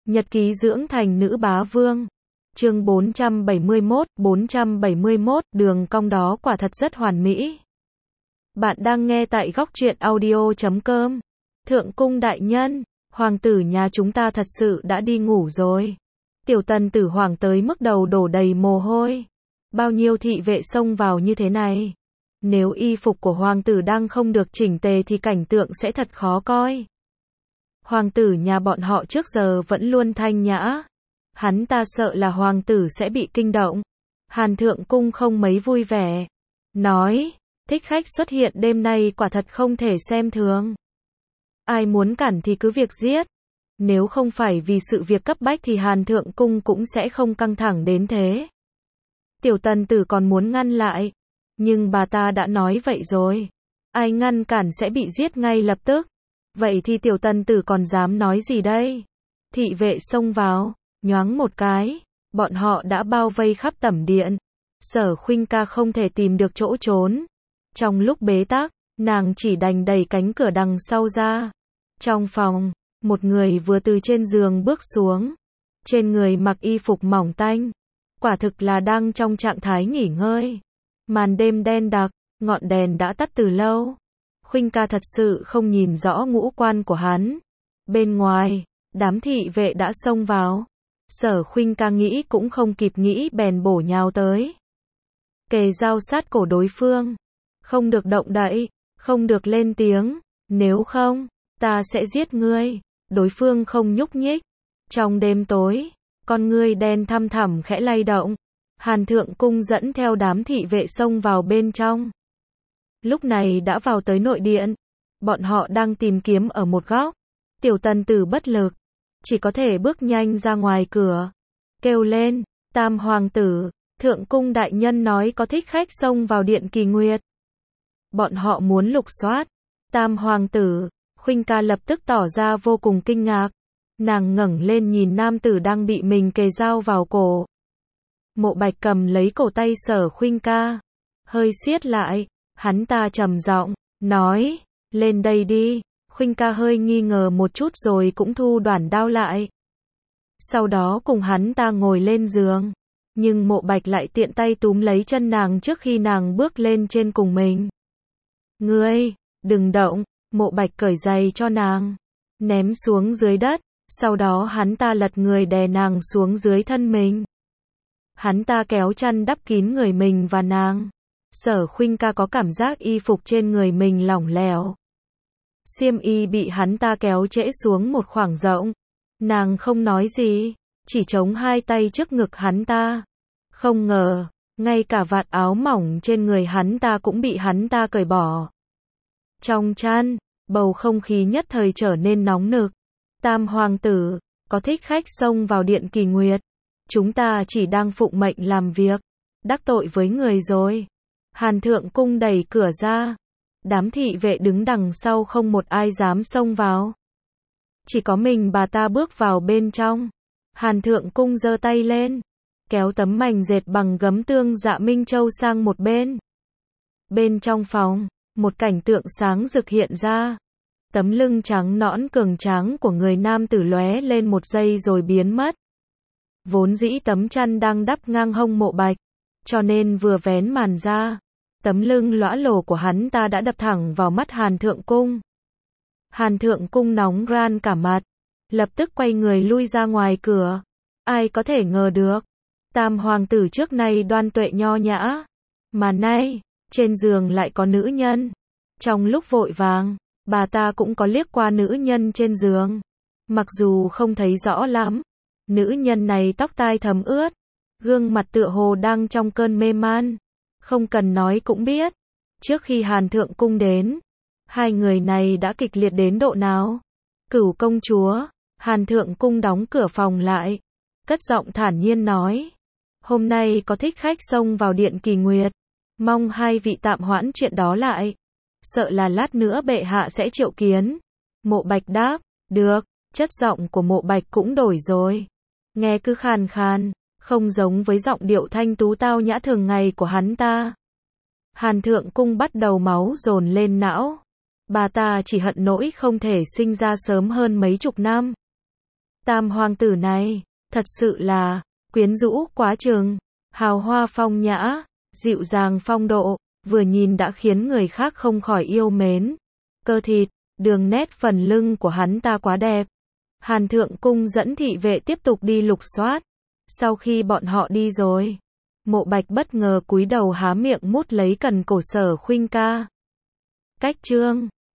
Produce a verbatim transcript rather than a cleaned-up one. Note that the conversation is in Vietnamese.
Nhật ký dưỡng thành nữ bá vương. Chương bốn trăm bảy mươi mốt, bốn trăm bảy mươi mốt, đường cong đó quả thật rất hoàn mỹ. Bạn đang nghe tại góc truyện audio chấm com. Thượng cung đại nhân, hoàng tử nhà chúng ta thật sự đã đi ngủ rồi. Tiểu tần tử hoàng tới mức đầu đổ đầy mồ hôi. Bao nhiêu thị vệ xông vào như thế này. Nếu y phục của hoàng tử đang không được chỉnh tề thì cảnh tượng sẽ thật khó coi. Hoàng tử nhà bọn họ trước giờ vẫn luôn thanh nhã. Hắn ta sợ là hoàng tử sẽ bị kinh động. Hàn Thượng Cung không mấy vui vẻ. Nói, thích khách xuất hiện đêm nay quả thật không thể xem thường. Ai muốn cản thì cứ việc giết. Nếu không phải vì sự việc cấp bách thì Hàn Thượng Cung cũng sẽ không căng thẳng đến thế. Tiểu tần tử còn muốn ngăn lại. Nhưng bà ta đã nói vậy rồi. Ai ngăn cản sẽ bị giết ngay lập tức. Vậy thì tiểu tần tử còn dám nói gì đây? Thị vệ xông vào, nhoáng một cái, bọn họ đã bao vây khắp tẩm điện. Sở Khuynh Ca không thể tìm được chỗ trốn. Trong lúc bế tắc, nàng chỉ đành đẩy cánh cửa đằng sau ra. Trong phòng, một người vừa từ trên giường bước xuống. Trên người mặc y phục mỏng tanh. Quả thực là đang trong trạng thái nghỉ ngơi. Màn đêm đen đặc, ngọn đèn đã tắt từ lâu. Khuynh Ca thật sự không nhìn rõ ngũ quan của hắn. Bên ngoài, đám thị vệ đã xông vào. Sở Khuynh Ca nghĩ cũng không kịp nghĩ bèn bổ nhào tới. Kề dao sát cổ đối phương. Không được động đậy, không được lên tiếng. Nếu không, ta sẽ giết ngươi. Đối phương không nhúc nhích. Trong đêm tối, con ngươi đen thăm thẳm khẽ lay động. Hàn Thượng Cung dẫn theo đám thị vệ xông vào bên trong. Lúc này đã vào tới nội điện. Bọn họ đang tìm kiếm ở một góc. Tiểu tần tử bất lực. Chỉ có thể bước nhanh ra ngoài cửa. Kêu lên, Tam hoàng tử, Thượng cung đại nhân nói có thích khách xông vào điện Kỳ Nguyệt. Bọn họ muốn lục soát. Tam hoàng tử, Khuynh Ca lập tức tỏ ra vô cùng kinh ngạc. Nàng ngẩng lên nhìn nam tử đang bị mình kề dao vào cổ. Mộ Bạch cầm lấy cổ tay Sở Khuynh Ca. Hơi siết lại. Hắn ta trầm giọng, nói, lên đây đi. Khuynh Ca hơi nghi ngờ một chút rồi cũng thu đoản đao lại. Sau đó cùng hắn ta ngồi lên giường. Nhưng Mộ Bạch lại tiện tay túm lấy chân nàng trước khi nàng bước lên trên cùng mình. Ngươi, đừng động. Mộ Bạch cởi giày cho nàng. Ném xuống dưới đất. Sau đó hắn ta lật người đè nàng xuống dưới thân mình. Hắn ta kéo chăn đắp kín người mình và nàng. Sở Khuynh Ca có cảm giác y phục trên người mình lỏng lẻo. Xiêm y bị hắn ta kéo trễ xuống một khoảng rộng. Nàng không nói gì, chỉ chống hai tay trước ngực hắn ta. Không ngờ, ngay cả vạt áo mỏng trên người hắn ta cũng bị hắn ta cởi bỏ. Trong chăn, bầu không khí nhất thời trở nên nóng nực. Tam hoàng tử, có thích khách xông vào điện Kỳ Nguyệt. Chúng ta chỉ đang phụng mệnh làm việc. Đắc tội với người rồi. Hàn Thượng Cung đẩy cửa ra. Đám thị vệ đứng đằng sau không một ai dám xông vào. Chỉ có mình bà ta bước vào bên trong. Hàn Thượng Cung giơ tay lên. Kéo tấm mành dệt bằng gấm tương Dạ Minh Châu sang một bên. Bên trong phòng, một cảnh tượng sáng rực hiện ra. Tấm lưng trắng nõn cường tráng của người nam tử lóe lên một giây rồi biến mất. Vốn dĩ tấm chăn đang đắp ngang hông Mộ Bạch. Cho nên vừa vén màn ra, tấm lưng lõa lồ của hắn ta đã đập thẳng vào mắt Hàn Thượng Cung. Hàn Thượng Cung nóng ran cả mặt, lập tức quay người lui ra ngoài cửa. Ai có thể ngờ được, Tam hoàng tử trước nay đoan tuệ nho nhã, mà nay, trên giường lại có nữ nhân. Trong lúc vội vàng, bà ta cũng có liếc qua nữ nhân trên giường. Mặc dù không thấy rõ lắm, nữ nhân này tóc tai thấm ướt. Gương mặt tựa hồ đang trong cơn mê man. Không cần nói cũng biết. Trước khi Hàn Thượng Cung đến, hai người này đã kịch liệt đến độ nào. Cửu công chúa, Hàn Thượng Cung đóng cửa phòng lại. Cất giọng thản nhiên nói. Hôm nay có thích khách xông vào điện Kỳ Nguyệt. Mong hai vị tạm hoãn chuyện đó lại. Sợ là lát nữa bệ hạ sẽ triệu kiến. Mộ Bạch đáp, được. Chất giọng của Mộ Bạch cũng đổi rồi. Nghe cứ khàn khàn. Không giống với giọng điệu thanh tú tao nhã thường ngày của hắn ta. Hàn Thượng Cung bắt đầu máu dồn lên não. Bà ta chỉ hận nỗi không thể sinh ra sớm hơn mấy chục năm. Tam hoàng tử này, thật sự là, quyến rũ quá chừng, hào hoa phong nhã, dịu dàng phong độ, vừa nhìn đã khiến người khác không khỏi yêu mến. Cơ thịt, đường nét phần lưng của hắn ta quá đẹp. Hàn Thượng Cung dẫn thị vệ tiếp tục đi lục soát. Sau khi bọn họ đi rồi, Mộ Bạch bất ngờ cúi đầu há miệng mút lấy cần cổ Sở Khuynh ca. Cách chương